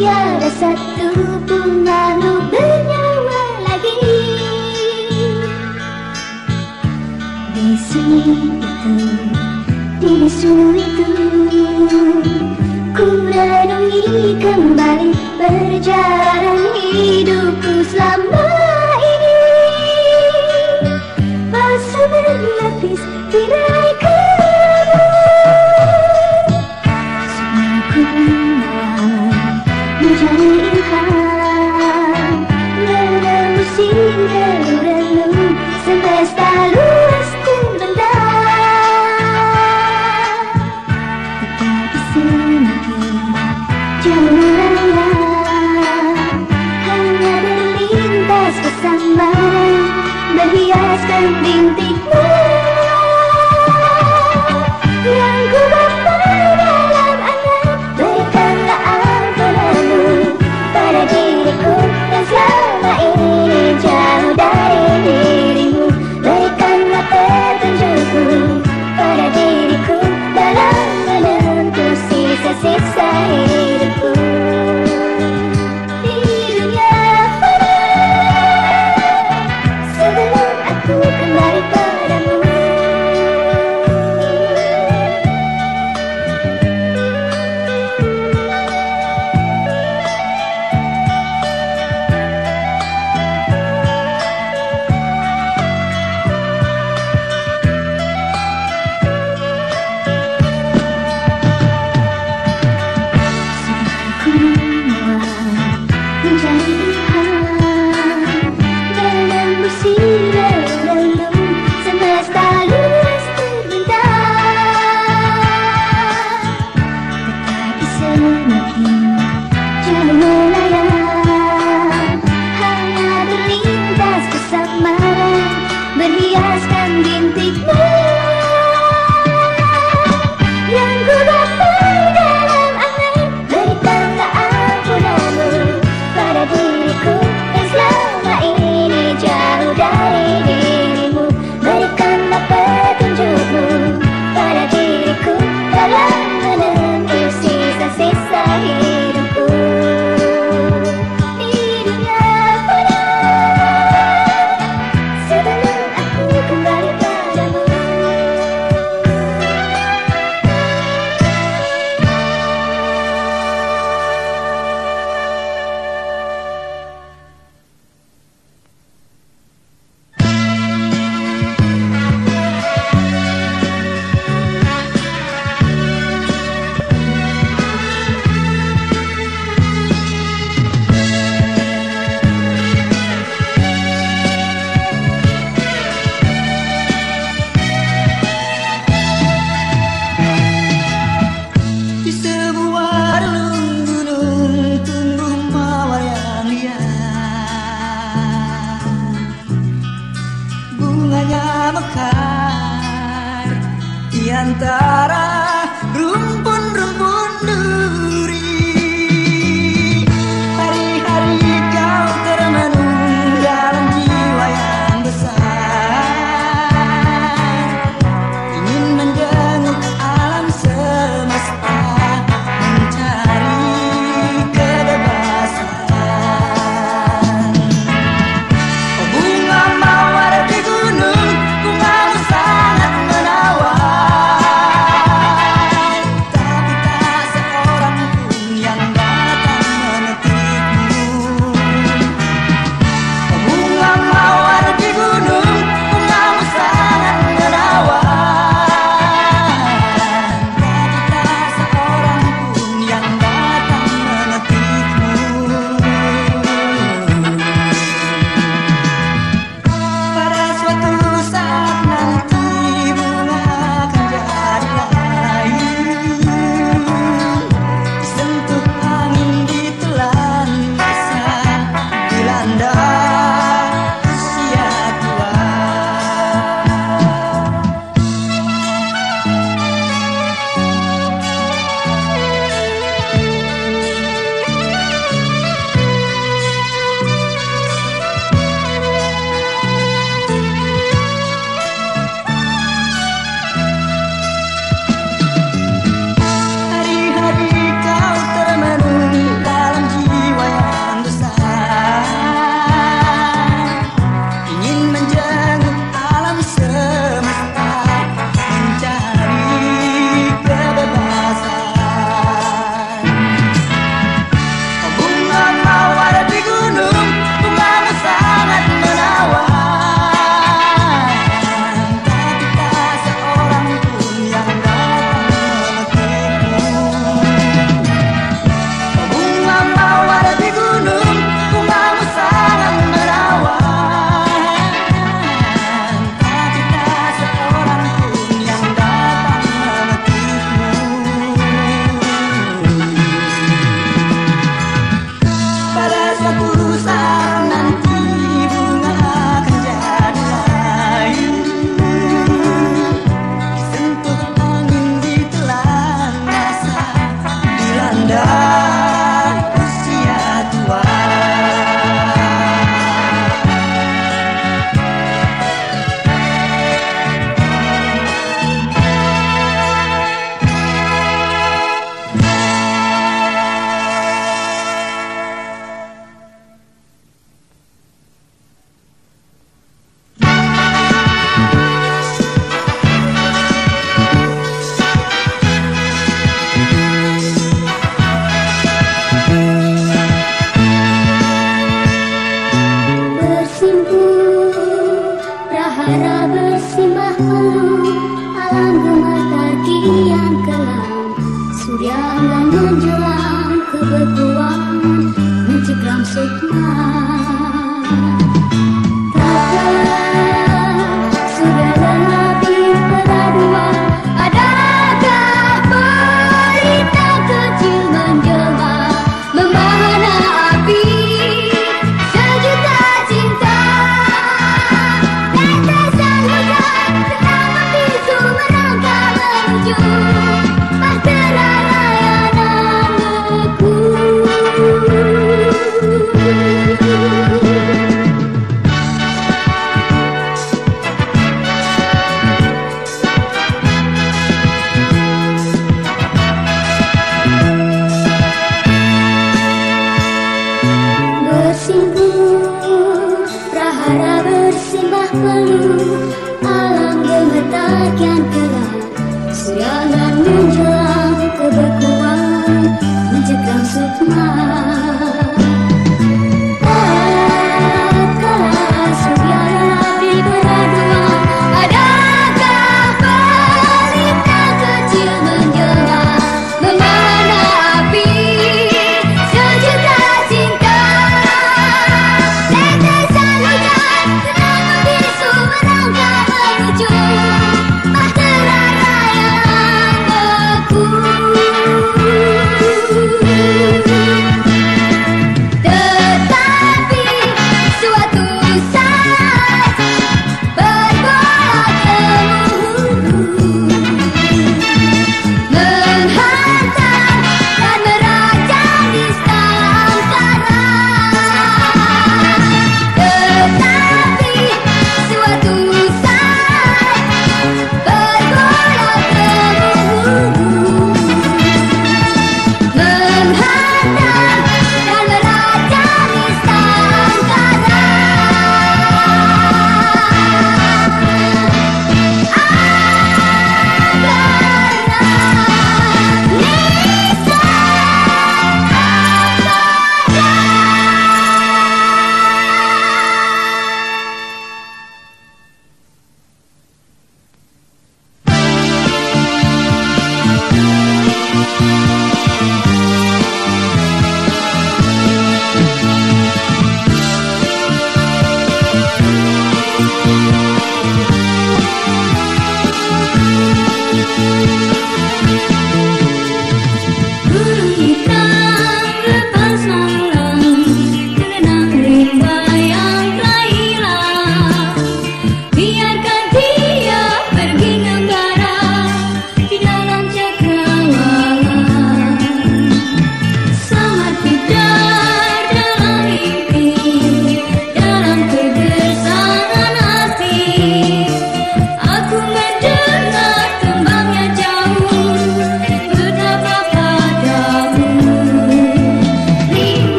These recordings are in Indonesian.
tiada satu pun makhluk bernyawa lagi. Di sunyi itu, di bisu itu, ku renungi kembali perjalanan hidupku selama ini. Masa berlapis tirai kamu, semua ku menjadi ilham, menembus relung semesta luas terbentang. Tetapi semakin jauh raya, hanya berlintas kesamaan, berhiaskan bintikmu yang ku bawa dalam angan. Berikanlah ampunanmu pada diriku yang selama ini jauh dari dirimu. Berikanlah petunjukmu pada diriku dalam menentu sisa-sisa hidupku di dunia fana, sebelum aku kembali padamu. bersimpuh, prahara bersimbah peluh, alam gemetar kian kelam, suryangan menjelang kebekuan, mencekam sukma.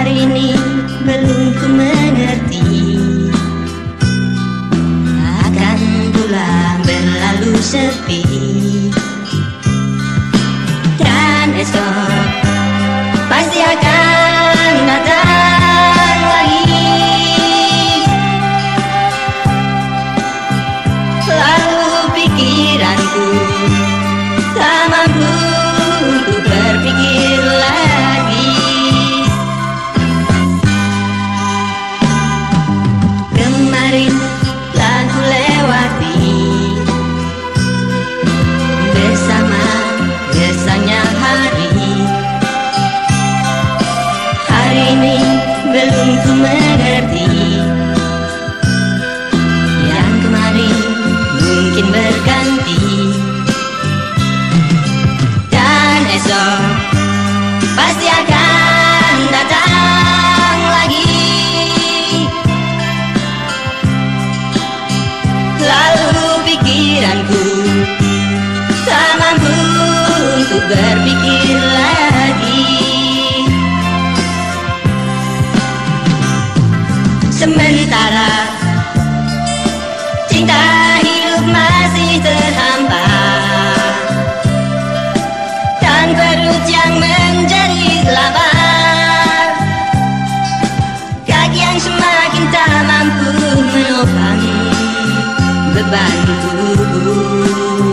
Hari ini belum ku mengerti akan pulang berlalu sepi, dan esok pasti akan datang lagi. Lalu pikiranku tak mampu untuk berpikir lagi. Kemarin telah ku lewati bersama gersangnya hari. Hari ini belum ku mengerti yang kemarin mungkin berganti, dan esok pasti akan datang lagi. Lalu pikiranku tak mampu untuk berpikir lagi. Sementara cinta hidup masih terhambat, dan perut yang menjadi lapar, kaki yang semakin tak mampu menopang beban tubuh.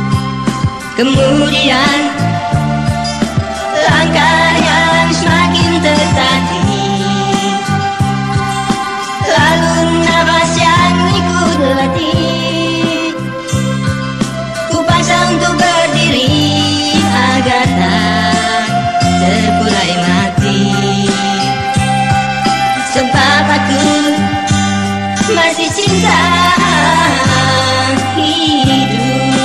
Kemudian langkah yang semakin tertatih, lalu nafas yang ikut letih. Ku paksa untuk berdiri agar tak terkulai mati, sebab aku masih cinta hidup.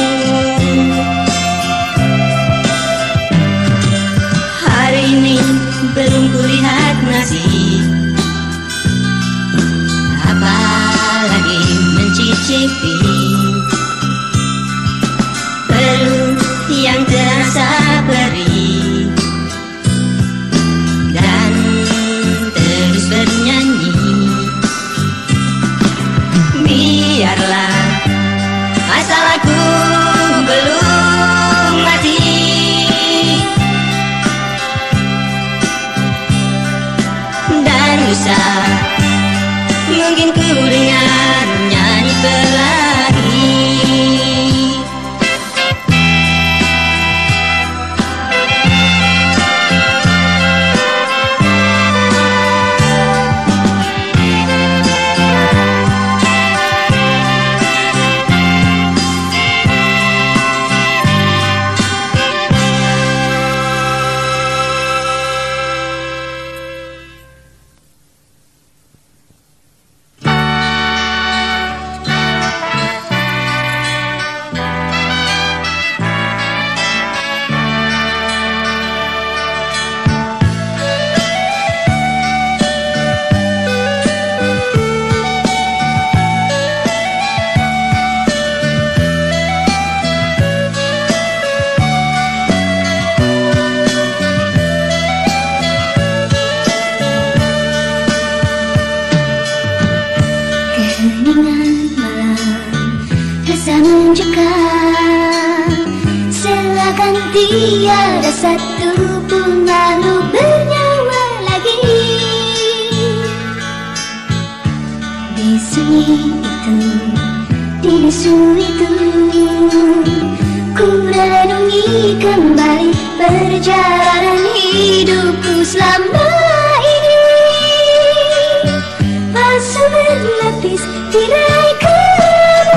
Hari ini belum kulihat nasib, apalagi mencicipi perut yang terasa perih, dan terus bernyanyi. Biarlah asal aku belum mati, dan lusa mungkin ku dengar nyanyi pelangi. Keheningan malam rasa mencekam, seakan tiada satu pun makhluk bernyawa lagi. Di sunyi itu, di bisu itu, ku renungi kembali perjalanan hidupku selama ini. Masa berlapis tirai kamu,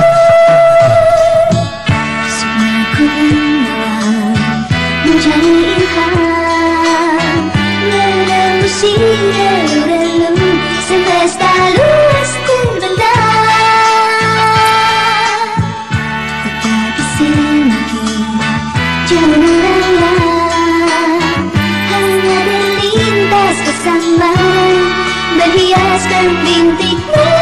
semua ku menawar mencari ilham, menembusi relung-relung semesta luas terbentang. Tetapi semakin jauh raya, hanya berlintas bersama, berhiaskan bintikmu.